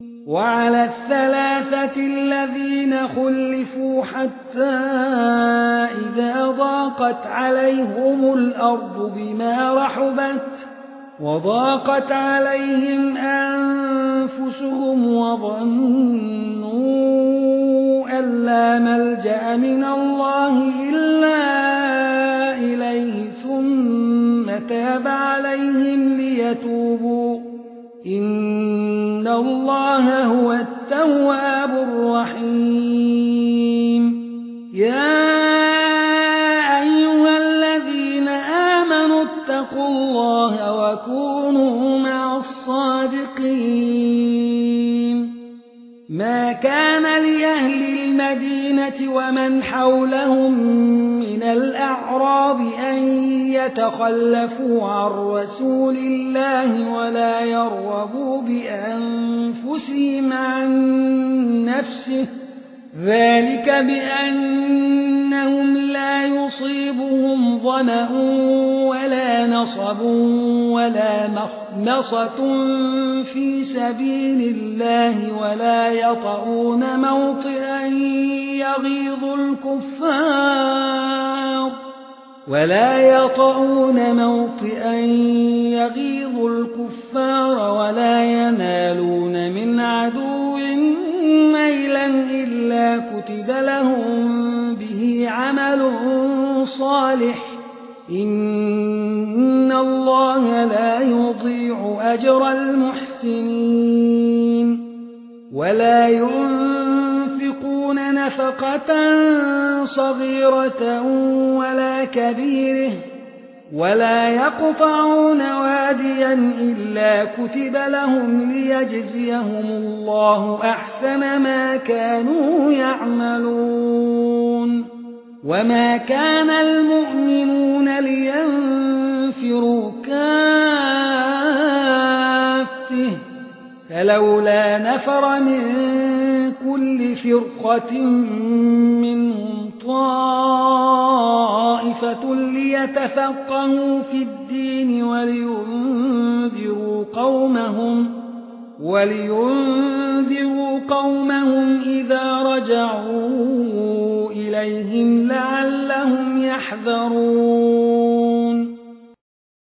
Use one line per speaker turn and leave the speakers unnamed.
وعلى الثلاثة الذين خلفوا حتى إذا ضاقت عليهم الأرض بما رحبت وضاقت عليهم أنفسهم وظنوا أن لا ملجأ من الله إلا إليه ثم تاب عليهم ليتوبوا إن الله هو التواب الرحيم. يا أيها الذين آمنوا اتقوا الله وكونوا مع الصادقين. ما كان لأهل المدينة ومن حولهم من الأعراب أن يتخلفوا عن رسول الله ولا يرغبوا بأنفسهم عن نفسه ذلك بأنهم لا يصيبهم ظمأ ولا نصب ولا مخمصة في سبيل الله ولا يطؤون موطئا يغيظ الكفار ولا ينالون من عدو نيلا إلا كتب لهم به عمل صالح إن الله لا يضيع أجر المحسنين. ولا ينفقون نفقة صغيرة ولا كبيرة ولا يقطعون واديا إلا كتب لهم ليجزيهم الله أحسن ما كانوا يعملون. وما كان المؤمنون لينفروا كافة فلولا نفر من كل فرقة منهم طائفة ليتفقهوا في الدين ولينذروا قومهم إذا رجعوا إليهم لعلهم يحذرون.